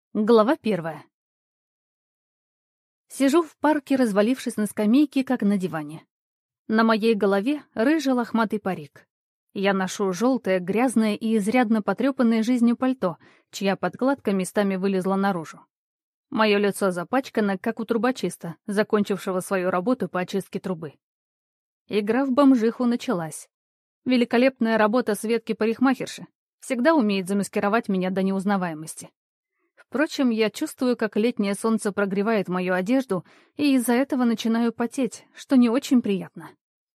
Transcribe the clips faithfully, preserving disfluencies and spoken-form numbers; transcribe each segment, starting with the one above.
Глава первая. Сижу в парке, развалившись на скамейке, как на диване. На моей голове рыжий лохматый парик. Я ношу желтое, грязное и изрядно потрепанное жизнью пальто, чья подкладка местами вылезла наружу. Мое лицо запачкано, как у трубочиста, закончившего свою работу по очистке трубы. Игра в бомжиху началась. Великолепная работа Светки-парикмахерши всегда умеет замаскировать меня до неузнаваемости. Впрочем, я чувствую, как летнее солнце прогревает мою одежду, и из-за этого начинаю потеть, что не очень приятно.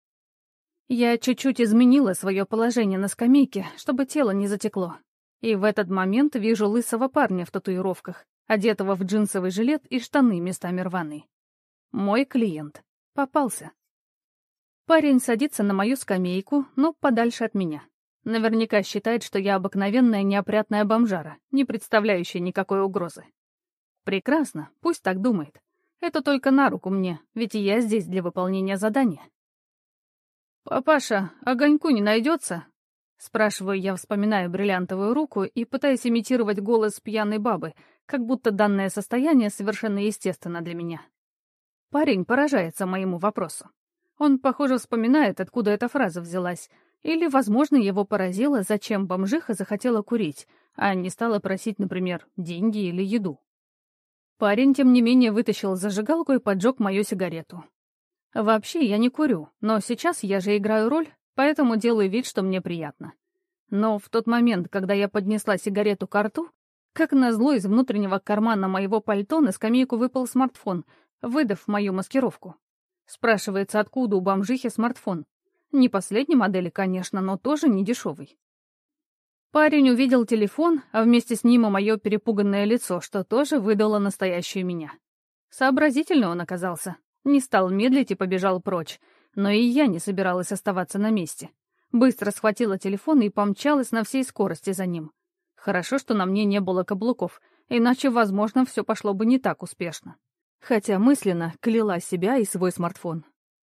Я чуть-чуть изменила свое положение на скамейке, чтобы тело не затекло. И в этот момент вижу лысого парня в татуировках, одетого в джинсовый жилет и штаны местами рваные. Мой клиент. Попался. Парень садится на мою скамейку, но подальше от меня. Наверняка считает, что я обыкновенная неопрятная бомжара, не представляющая никакой угрозы. Прекрасно, пусть так думает. Это только на руку мне, ведь и я здесь для выполнения задания. «Папаша, огоньку не найдется?» Спрашиваю я, вспоминая бриллиантовую руку и пытаясь имитировать голос пьяной бабы, как будто данное состояние совершенно естественно для меня. Парень поражается моему вопросу. Он, похоже, вспоминает, откуда эта фраза взялась, или, возможно, его поразило, зачем бомжиха захотела курить, а не стала просить, например, деньги или еду. Парень, тем не менее, вытащил зажигалку и поджег мою сигарету. Вообще, я не курю, но сейчас я же играю роль, поэтому делаю вид, что мне приятно. Но в тот момент, когда я поднесла сигарету ко рту, как назло из внутреннего кармана моего пальто на скамейку выпал смартфон, выдав мою маскировку. Спрашивается, откуда у бомжихи смартфон. Не последней модели, конечно, но тоже не дешевый. Парень увидел телефон, а вместе с ним и мое перепуганное лицо, что тоже выдало настоящую меня. Сообразительный он оказался. Не стал медлить и побежал прочь. Но и я не собиралась оставаться на месте. Быстро схватила телефон и помчалась на всей скорости за ним. Хорошо, что на мне не было каблуков, иначе, возможно, все пошло бы не так успешно. Хотя мысленно кляла себя и свой смартфон.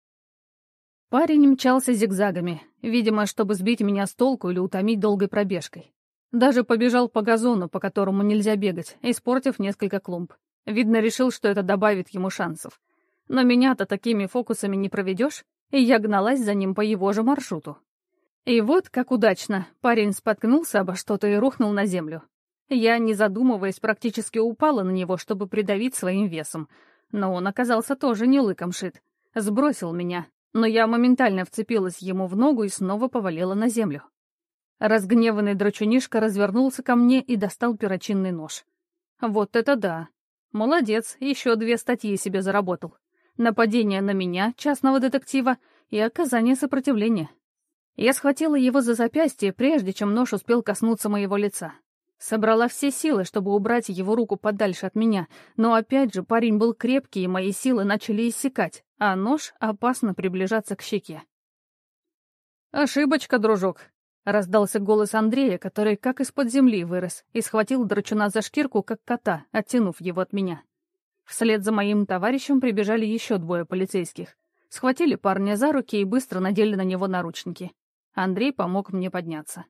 Парень мчался зигзагами, видимо, чтобы сбить меня с толку или утомить долгой пробежкой. Даже побежал по газону, по которому нельзя бегать, испортив несколько клумб. Видно, решил, что это добавит ему шансов. Но меня-то такими фокусами не проведешь, и я гналась за ним по его же маршруту. И вот, как удачно, парень споткнулся обо что-то и рухнул на землю. Я, не задумываясь, практически упала на него, чтобы придавить своим весом. Но он оказался тоже не лыком шит. Сбросил меня. Но я моментально вцепилась ему в ногу и снова повалила на землю. Разгневанный драчунишка развернулся ко мне и достал перочинный нож. Вот это да! Молодец, еще две статьи себе заработал. Нападение на меня, частного детектива, и оказание сопротивления. Я схватила его за запястье, прежде чем нож успел коснуться моего лица. Собрала все силы, чтобы убрать его руку подальше от меня, но опять же парень был крепкий, и мои силы начали иссякать, а нож опасно приближаться к щеке. «Ошибочка, дружок», — раздался голос Андрея, который как из-под земли вырос, и схватил драчуна за шкирку, как кота, оттянув его от меня. Вслед за моим товарищем прибежали еще двое полицейских. Схватили парня за руки и быстро надели на него наручники. Андрей помог мне подняться.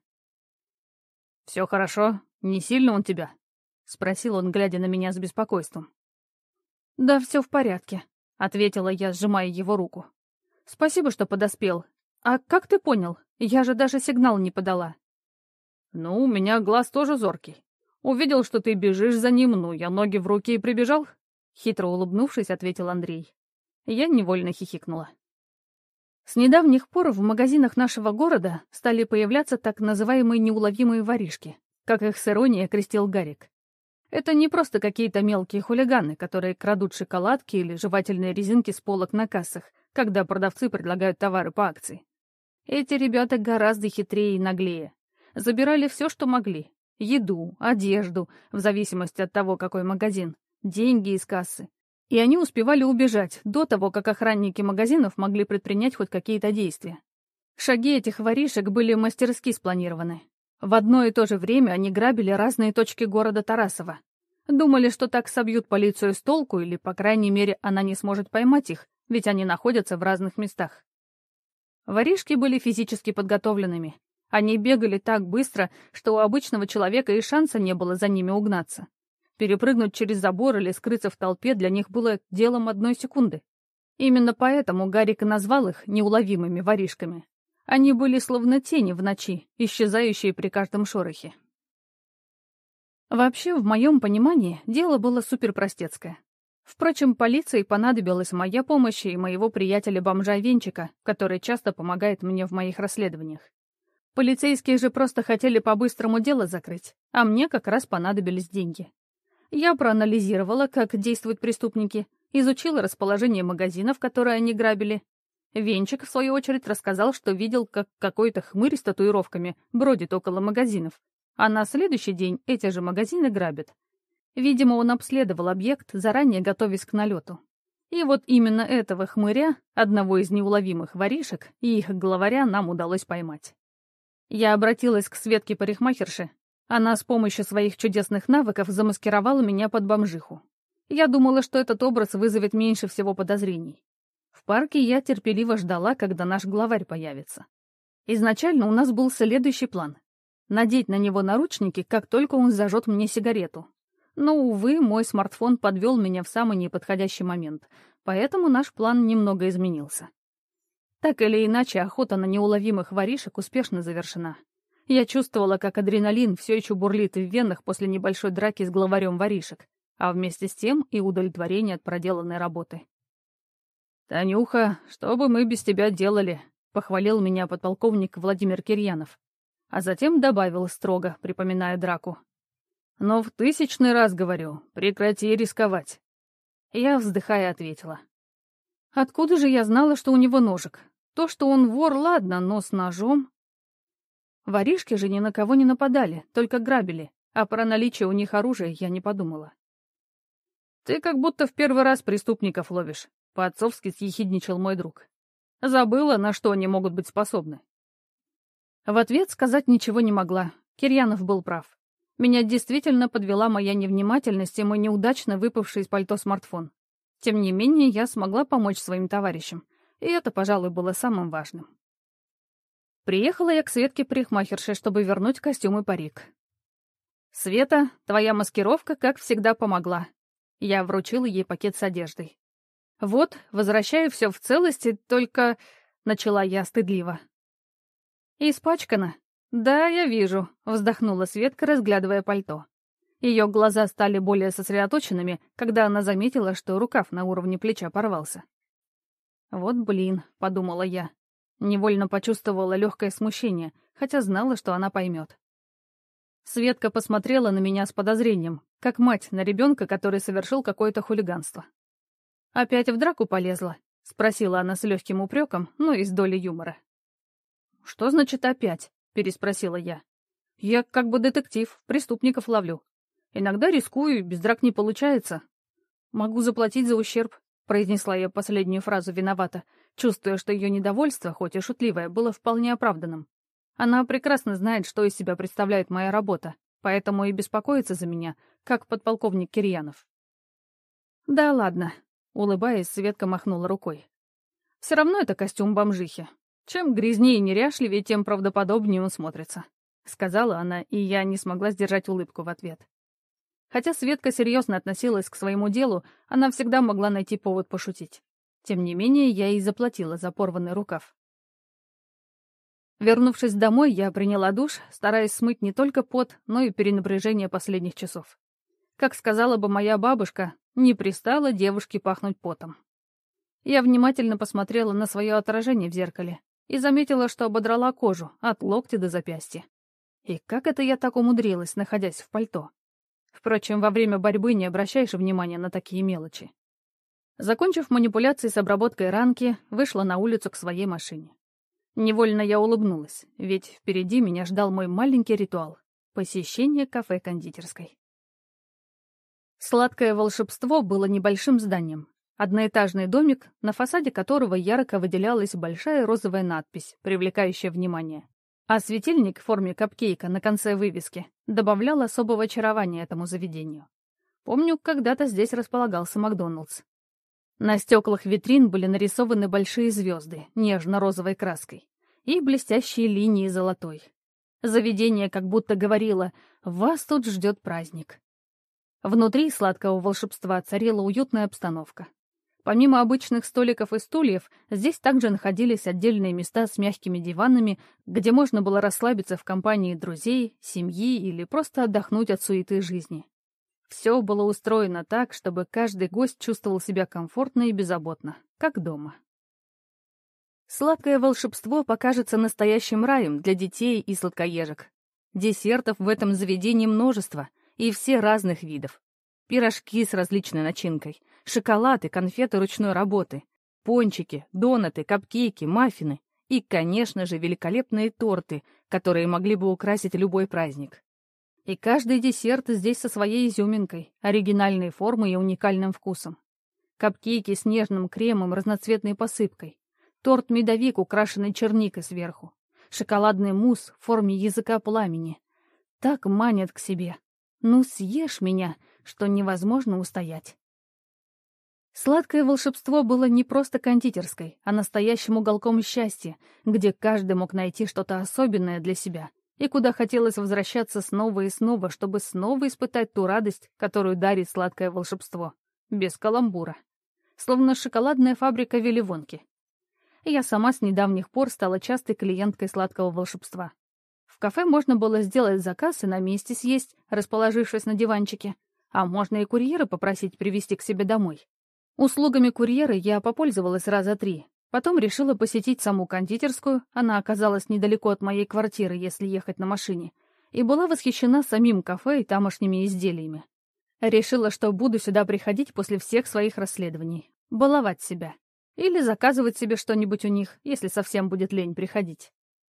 «Все хорошо? Не сильно он тебя?» — спросил он, глядя на меня с беспокойством. «Да, все в порядке», — ответила я, сжимая его руку. «Спасибо, что подоспел. А как ты понял? Я же даже сигнал не подала». «Ну, у меня глаз тоже зоркий. Увидел, что ты бежишь за ним, ну, я ноги в руки и прибежал», — хитро улыбнувшись, ответил Андрей. Я невольно хихикнула. С недавних пор в магазинах нашего города стали появляться так называемые неуловимые воришки, как их с иронией окрестил Гарик. Это не просто какие-то мелкие хулиганы, которые крадут шоколадки или жевательные резинки с полок на кассах, когда продавцы предлагают товары по акции. Эти ребята гораздо хитрее и наглее. Забирали все, что могли. Еду, одежду, в зависимости от того, какой магазин, деньги из кассы. И они успевали убежать до того, как охранники магазинов могли предпринять хоть какие-то действия. Шаги этих воришек были мастерски спланированы. В одно и то же время они грабили разные точки города Тарасова. Думали, что так собьют полицию с толку, или, по крайней мере, она не сможет поймать их, ведь они находятся в разных местах. Воришки были физически подготовленными. Они бегали так быстро, что у обычного человека и шанса не было за ними угнаться. Перепрыгнуть через забор или скрыться в толпе для них было делом одной секунды. Именно поэтому Гарик и назвал их неуловимыми воришками. Они были словно тени в ночи, исчезающие при каждом шорохе. Вообще, в моем понимании, дело было суперпростецкое. Впрочем, полиции понадобилась моя помощь и моего приятеля-бомжа Венчика, который часто помогает мне в моих расследованиях. Полицейские же просто хотели по-быстрому дело закрыть, а мне как раз понадобились деньги. Я проанализировала, как действуют преступники, изучила расположение магазинов, которые они грабили. Венчик, в свою очередь, рассказал, что видел, как какой-то хмырь с татуировками бродит около магазинов, а на следующий день эти же магазины грабят. Видимо, он обследовал объект, заранее готовясь к налету. И вот именно этого хмыря, одного из неуловимых воришек, и их главаря нам удалось поймать. Я обратилась к Светке-парикмахерше. Она с помощью своих чудесных навыков замаскировала меня под бомжиху. Я думала, что этот образ вызовет меньше всего подозрений. В парке я терпеливо ждала, когда наш главарь появится. Изначально у нас был следующий план — надеть на него наручники, как только он зажжет мне сигарету. Но, увы, мой смартфон подвел меня в самый неподходящий момент, поэтому наш план немного изменился. Так или иначе, охота на неуловимых воришек успешно завершена. Я чувствовала, как адреналин все еще бурлит в венах после небольшой драки с главарем воришек, а вместе с тем и удовлетворение от проделанной работы. «Танюха, что бы мы без тебя делали?» — похвалил меня подполковник Владимир Кирьянов, а затем добавил строго, припоминая драку. «Но в тысячный раз говорю, прекрати рисковать». Я, вздыхая, ответила. «Откуда же я знала, что у него ножик? То, что он вор, ладно, но с ножом...» Воришки же ни на кого не нападали, только грабили, а про наличие у них оружия я не подумала. «Ты как будто в первый раз преступников ловишь», — по-отцовски съехидничал мой друг. «Забыла, на что они могут быть способны». В ответ сказать ничего не могла. Кирьянов был прав. Меня действительно подвела моя невнимательность и мой неудачно выпавший из пальто смартфон. Тем не менее, я смогла помочь своим товарищам, и это, пожалуй, было самым важным. Приехала я к Светке-парикмахерше, чтобы вернуть костюм и парик. «Света, твоя маскировка, как всегда, помогла». Я вручила ей пакет с одеждой. «Вот, возвращаю все в целости, только...» — начала я стыдливо. «Испачкана?» «Да, я вижу», — вздохнула Светка, разглядывая пальто. Ее глаза стали более сосредоточенными, когда она заметила, что рукав на уровне плеча порвался. «Вот блин», — подумала я. Невольно почувствовала легкое смущение, хотя знала, что она поймет. Светка посмотрела на меня с подозрением, как мать на ребенка, который совершил какое-то хулиганство. «Опять в драку полезла?» — спросила она с легким упреком, но и с долей юмора. «Что значит опять?» — переспросила я. «Я как бы детектив, преступников ловлю. Иногда рискую, без драк не получается. Могу заплатить за ущерб», — произнесла я последнюю фразу виновата, чувствуя, что ее недовольство, хоть и шутливое, было вполне оправданным. Она прекрасно знает, что из себя представляет моя работа, поэтому и беспокоится за меня, как подполковник Кирьянов. «Да ладно», — улыбаясь, Светка махнула рукой. «Все равно это костюм бомжихи. Чем грязнее и неряшливее, тем правдоподобнее он смотрится», — сказала она, и я не смогла сдержать улыбку в ответ. Хотя Светка серьезно относилась к своему делу, она всегда могла найти повод пошутить. Тем не менее, я ей заплатила за порванный рукав. Вернувшись домой, я приняла душ, стараясь смыть не только пот, но и перенапряжение последних часов. Как сказала бы моя бабушка, не пристало девушке пахнуть потом. Я внимательно посмотрела на свое отражение в зеркале и заметила, что ободрала кожу от локтя до запястья. И как это я так умудрилась, находясь в пальто? Впрочем, во время борьбы не обращаешь внимания на такие мелочи. Закончив манипуляции с обработкой ранки, вышла на улицу к своей машине. Невольно я улыбнулась, ведь впереди меня ждал мой маленький ритуал — посещение кафе-кондитерской. Сладкое волшебство было небольшим зданием. Одноэтажный домик, на фасаде которого ярко выделялась большая розовая надпись, привлекающая внимание. А светильник в форме капкейка на конце вывески добавлял особого очарования этому заведению. Помню, когда-то здесь располагался Макдоналдс. На стеклах витрин были нарисованы большие звезды нежно-розовой краской и блестящие линии золотой. Заведение как будто говорило: «Вас тут ждет праздник». Внутри сладкого волшебства царила уютная обстановка. Помимо обычных столиков и стульев, здесь также находились отдельные места с мягкими диванами, где можно было расслабиться в компании друзей, семьи или просто отдохнуть от суеты жизни. Все было устроено так, чтобы каждый гость чувствовал себя комфортно и беззаботно, как дома. Сладкое волшебство покажется настоящим раем для детей и сладкоежек. Десертов в этом заведении множество, и все разных видов. Пирожки с различной начинкой, шоколад и конфеты ручной работы, пончики, донаты, капкейки, маффины и, конечно же, великолепные торты, которые могли бы украсить любой праздник. И каждый десерт здесь со своей изюминкой, оригинальной формой и уникальным вкусом. Капкейки с нежным кремом, разноцветной посыпкой, торт-медовик, украшенный черникой сверху, шоколадный мусс в форме языка пламени. Так манят к себе. Ну, съешь меня, что невозможно устоять. Сладкое волшебство было не просто кондитерской, а настоящим уголком счастья, где каждый мог найти что-то особенное для себя, и куда хотелось возвращаться снова и снова, чтобы снова испытать ту радость, которую дарит сладкое волшебство, без каламбура. Словно шоколадная фабрика Вилли-Вонки. Я сама с недавних пор стала частой клиенткой сладкого волшебства. В кафе можно было сделать заказ и на месте съесть, расположившись на диванчике, а можно и курьера попросить привезти к себе домой. Услугами курьера я попользовалась раза три, потом решила посетить саму кондитерскую, она оказалась недалеко от моей квартиры, если ехать на машине, и была восхищена самим кафе и тамошними изделиями. Решила, что буду сюда приходить после всех своих расследований, баловать себя. Или заказывать себе что-нибудь у них, если совсем будет лень приходить.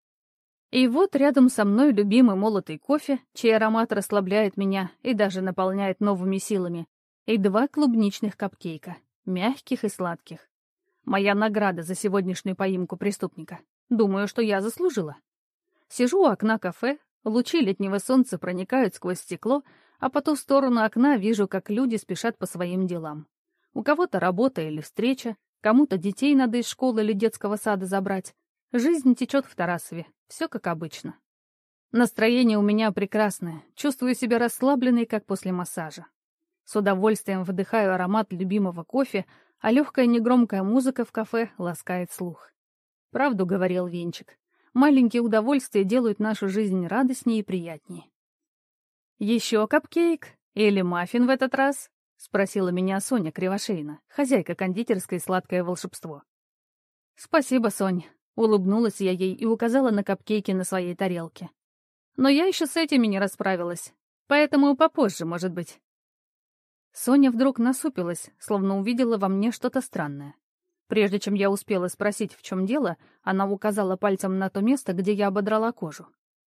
И вот рядом со мной любимый молотый кофе, чей аромат расслабляет меня и даже наполняет новыми силами, и два клубничных капкейка, мягких и сладких. Моя награда за сегодняшнюю поимку преступника. Думаю, что я заслужила. Сижу у окна кафе, лучи летнего солнца проникают сквозь стекло, а по ту сторону окна вижу, как люди спешат по своим делам. У кого-то работа или встреча, кому-то детей надо из школы или детского сада забрать. Жизнь течет в Тарасове, все как обычно. Настроение у меня прекрасное, чувствую себя расслабленной, как после массажа. С удовольствием вдыхаю аромат любимого кофе, а легкая негромкая музыка в кафе ласкает слух. Правду говорил Венчик. Маленькие удовольствия делают нашу жизнь радостнее и приятнее. «Еще капкейк? Или маффин в этот раз?» — спросила меня Соня Кривошеина, хозяйка кондитерской «Сладкое волшебство». «Спасибо, Сонь», — улыбнулась я ей и указала на капкейки на своей тарелке. «Но я еще с этими не расправилась, поэтому попозже, может быть». Соня вдруг насупилась, словно увидела во мне что-то странное. Прежде чем я успела спросить, в чем дело, она указала пальцем на то место, где я ободрала кожу.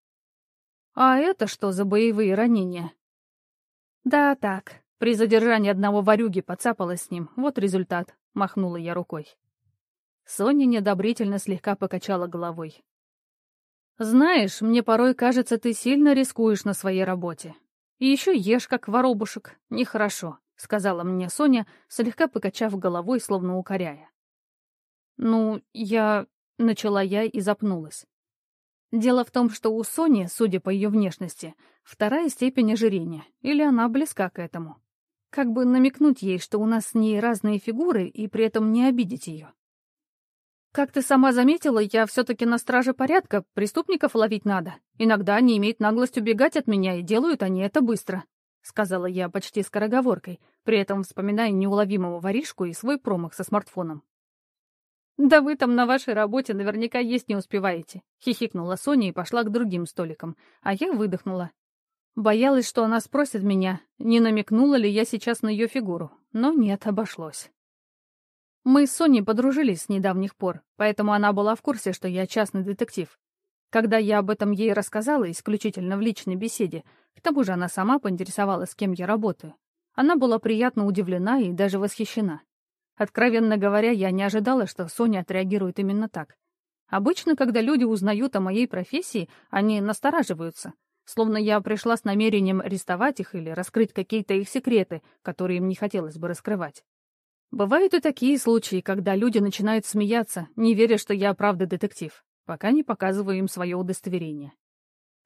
«А это что за боевые ранения?» «Да так, при задержании одного ворюги поцапалась с ним, вот результат», — махнула я рукой. Соня неодобрительно слегка покачала головой. «Знаешь, мне порой кажется, ты сильно рискуешь на своей работе. И еще ешь, как воробушек. Нехорошо», — сказала мне Соня, слегка покачав головой, словно укоряя. «Ну, я...» — начала я и запнулась. Дело в том, что у Сони, судя по ее внешности, вторая степень ожирения, или она близка к этому. Как бы намекнуть ей, что у нас с ней разные фигуры, и при этом не обидеть ее. «Как ты сама заметила, я все-таки на страже порядка, преступников ловить надо. Иногда они имеют наглость убегать от меня, и делают они это быстро», — сказала я почти скороговоркой, при этом вспоминая неуловимого воришку и свой промах со смартфоном. «Да вы там на вашей работе наверняка есть не успеваете», — хихикнула Соня и пошла к другим столикам, а я выдохнула. Боялась, что она спросит меня, не намекнула ли я сейчас на ее фигуру, но нет, обошлось. Мы с Соней подружились с недавних пор, поэтому она была в курсе, что я частный детектив. Когда я об этом ей рассказала исключительно в личной беседе, к тому же она сама поинтересовалась, с кем я работаю, она была приятно удивлена и даже восхищена. Откровенно говоря, я не ожидала, что Соня отреагирует именно так. Обычно, когда люди узнают о моей профессии, они настораживаются, словно я пришла с намерением арестовать их или раскрыть какие-то их секреты, которые им не хотелось бы раскрывать. Бывают и такие случаи, когда люди начинают смеяться, не веря, что я правда детектив, пока не показываю им свое удостоверение.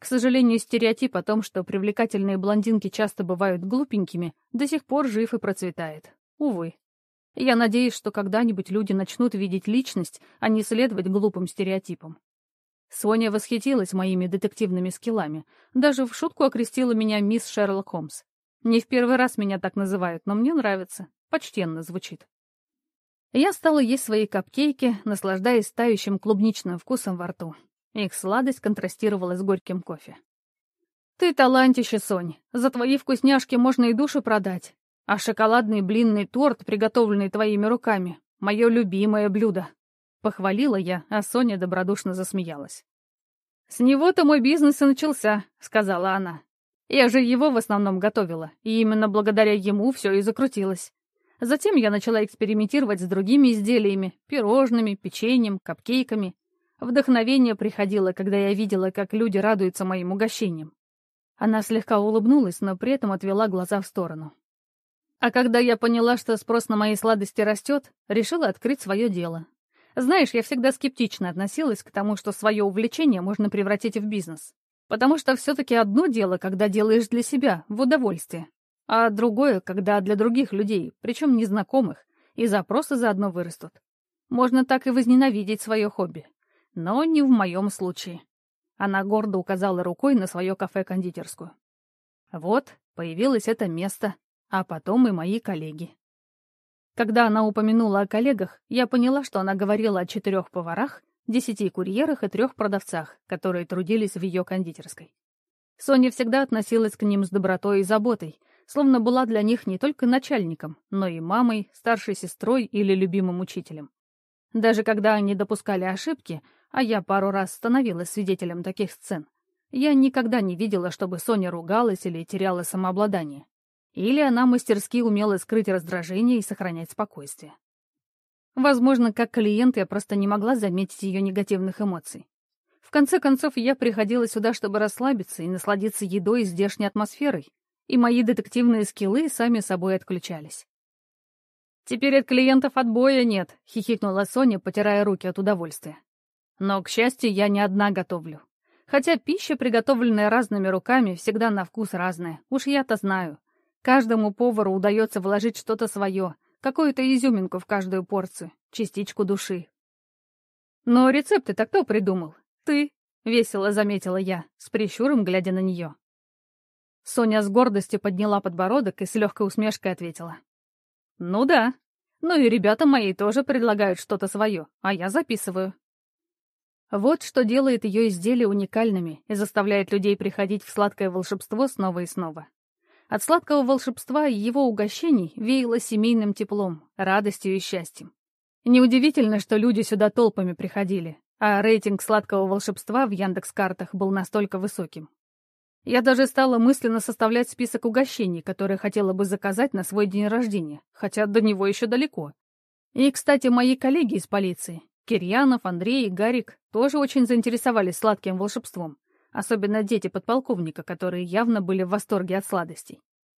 К сожалению, стереотип о том, что привлекательные блондинки часто бывают глупенькими, до сих пор жив и процветает. Увы. Я надеюсь, что когда-нибудь люди начнут видеть личность, а не следовать глупым стереотипам. Соня восхитилась моими детективными скиллами, даже в шутку окрестила меня мисс Шерлок Холмс. Не в первый раз меня так называют, но мне нравится, почтенно звучит. Я стала есть свои капкейки, наслаждаясь тающим клубничным вкусом во рту. Их сладость контрастировала с горьким кофе. «Ты талантище, Сонь. За твои вкусняшки можно и душу продать. А шоколадный блинный торт, приготовленный твоими руками, — мое любимое блюдо». Похвалила я, а Соня добродушно засмеялась. «С него-то мой бизнес и начался», — сказала она. «Я же его в основном готовила, и именно благодаря ему все и закрутилось. Затем я начала экспериментировать с другими изделиями, пирожными, печеньем, капкейками. Вдохновение приходило, когда я видела, как люди радуются моим угощениям». Она слегка улыбнулась, но при этом отвела глаза в сторону. А когда я поняла, что спрос на мои сладости растет, решила открыть свое дело. Знаешь, я всегда скептично относилась к тому, что свое увлечение можно превратить в бизнес. Потому что все-таки одно дело, когда делаешь для себя, в удовольствие, а другое, когда для других людей, причем незнакомых, и запросы заодно вырастут. Можно так и возненавидеть свое хобби. Но не в моем случае. Она гордо указала рукой на свое кафе-кондитерскую. Вот, появилось это место, а потом и мои коллеги. Когда она упомянула о коллегах, я поняла, что она говорила о четырех поварах, десяти курьерах и трех продавцах, которые трудились в ее кондитерской. Соня всегда относилась к ним с добротой и заботой, словно была для них не только начальником, но и мамой, старшей сестрой или любимым учителем. Даже когда они допускали ошибки, а я пару раз становилась свидетелем таких сцен, я никогда не видела, чтобы Соня ругалась или теряла самообладание. Или она мастерски умела скрыть раздражение и сохранять спокойствие. Возможно, как клиент я просто не могла заметить ее негативных эмоций. В конце концов, я приходила сюда, чтобы расслабиться и насладиться едой и здешней атмосферой, и мои детективные скиллы сами собой отключались. «Теперь от клиентов отбоя нет», — хихикнула Соня, потирая руки от удовольствия. «Но, к счастью, я не одна готовлю. Хотя пища, приготовленная разными руками, всегда на вкус разная, уж я-то знаю. Каждому повару удается вложить что-то свое, какую-то изюминку в каждую порцию, частичку души. Но рецепты-то кто придумал? Ты, — весело заметила я, с прищуром глядя на нее. Соня с гордостью подняла подбородок и с легкой усмешкой ответила. Ну да, ну и ребята мои тоже предлагают что-то свое, а я записываю. Вот что делает ее изделия уникальными и заставляет людей приходить в сладкое волшебство снова и снова. От сладкого волшебства и его угощений веяло семейным теплом, радостью и счастьем. Неудивительно, что люди сюда толпами приходили, а рейтинг сладкого волшебства в Яндекс.Картах был настолько высоким. Я даже стала мысленно составлять список угощений, которые хотела бы заказать на свой день рождения, хотя до него еще далеко. И, кстати, мои коллеги из полиции, Кирьянов, Андрей и Гарик, тоже очень заинтересовались сладким волшебством. Особенно дети подполковника, которые явно были в восторге от сладостей.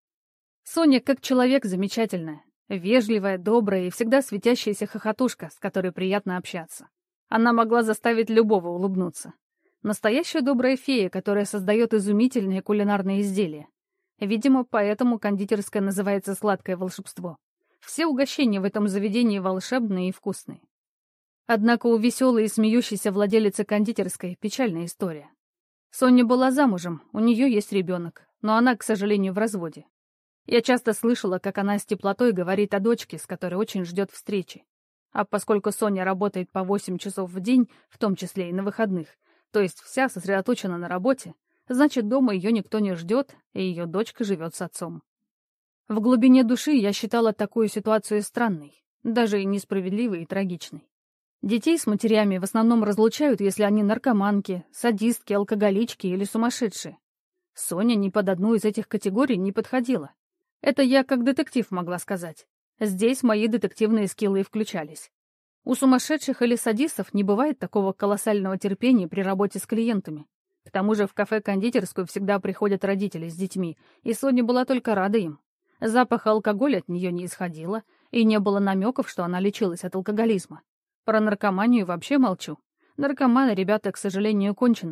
Соня как человек замечательная, вежливая, добрая и всегда светящаяся хохотушка, с которой приятно общаться. Она могла заставить любого улыбнуться. Настоящая добрая фея, которая создает изумительные кулинарные изделия. Видимо, поэтому кондитерская называется «Сладкое волшебство». Все угощения в этом заведении волшебные и вкусные. Однако у веселой и смеющейся владелицы кондитерской печальная история. Соня была замужем, у нее есть ребенок, но она, к сожалению, в разводе. Я часто слышала, как она с теплотой говорит о дочке, с которой очень ждет встречи. А поскольку Соня работает по восемь часов в день, в том числе и на выходных, то есть вся сосредоточена на работе, значит, дома ее никто не ждет, и ее дочка живет с отцом. В глубине души я считала такую ситуацию странной, даже и несправедливой и трагичной. Детей с матерями в основном разлучают, если они наркоманки, садистки, алкоголички или сумасшедшие. Соня ни под одну из этих категорий не подходила. Это я как детектив могла сказать. Здесь мои детективные скиллы включались. У сумасшедших или садистов не бывает такого колоссального терпения при работе с клиентами. К тому же в кафе-кондитерскую всегда приходят родители с детьми, и Соня была только рада им. Запах алкоголя от нее не исходило, и не было намеков, что она лечилась от алкоголизма. Про наркоманию вообще молчу. Наркоманы, ребята, к сожалению, конченые.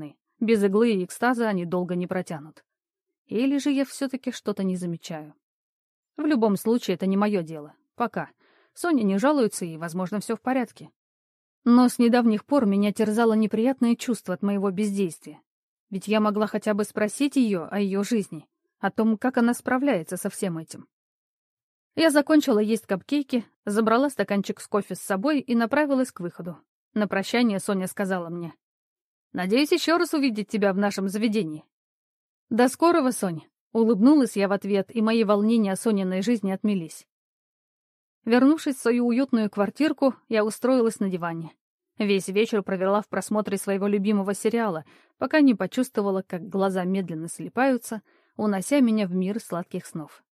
Без иглы и экстаза они долго не протянут. Или же я все-таки что-то не замечаю. В любом случае, это не мое дело. Пока. Соня не жалуется, и, возможно, все в порядке. Но с недавних пор меня терзало неприятное чувство от моего бездействия. Ведь я могла хотя бы спросить ее о ее жизни, о том, как она справляется со всем этим. Я закончила есть капкейки, забрала стаканчик с кофе с собой и направилась к выходу. На прощание Соня сказала мне: «Надеюсь еще раз увидеть тебя в нашем заведении». «До скорого, Сонь!» — улыбнулась я в ответ, и мои волнения о Сониной жизни отмелись. Вернувшись в свою уютную квартирку, я устроилась на диване. Весь вечер провела в просмотре своего любимого сериала, пока не почувствовала, как глаза медленно слипаются, унося меня в мир сладких снов.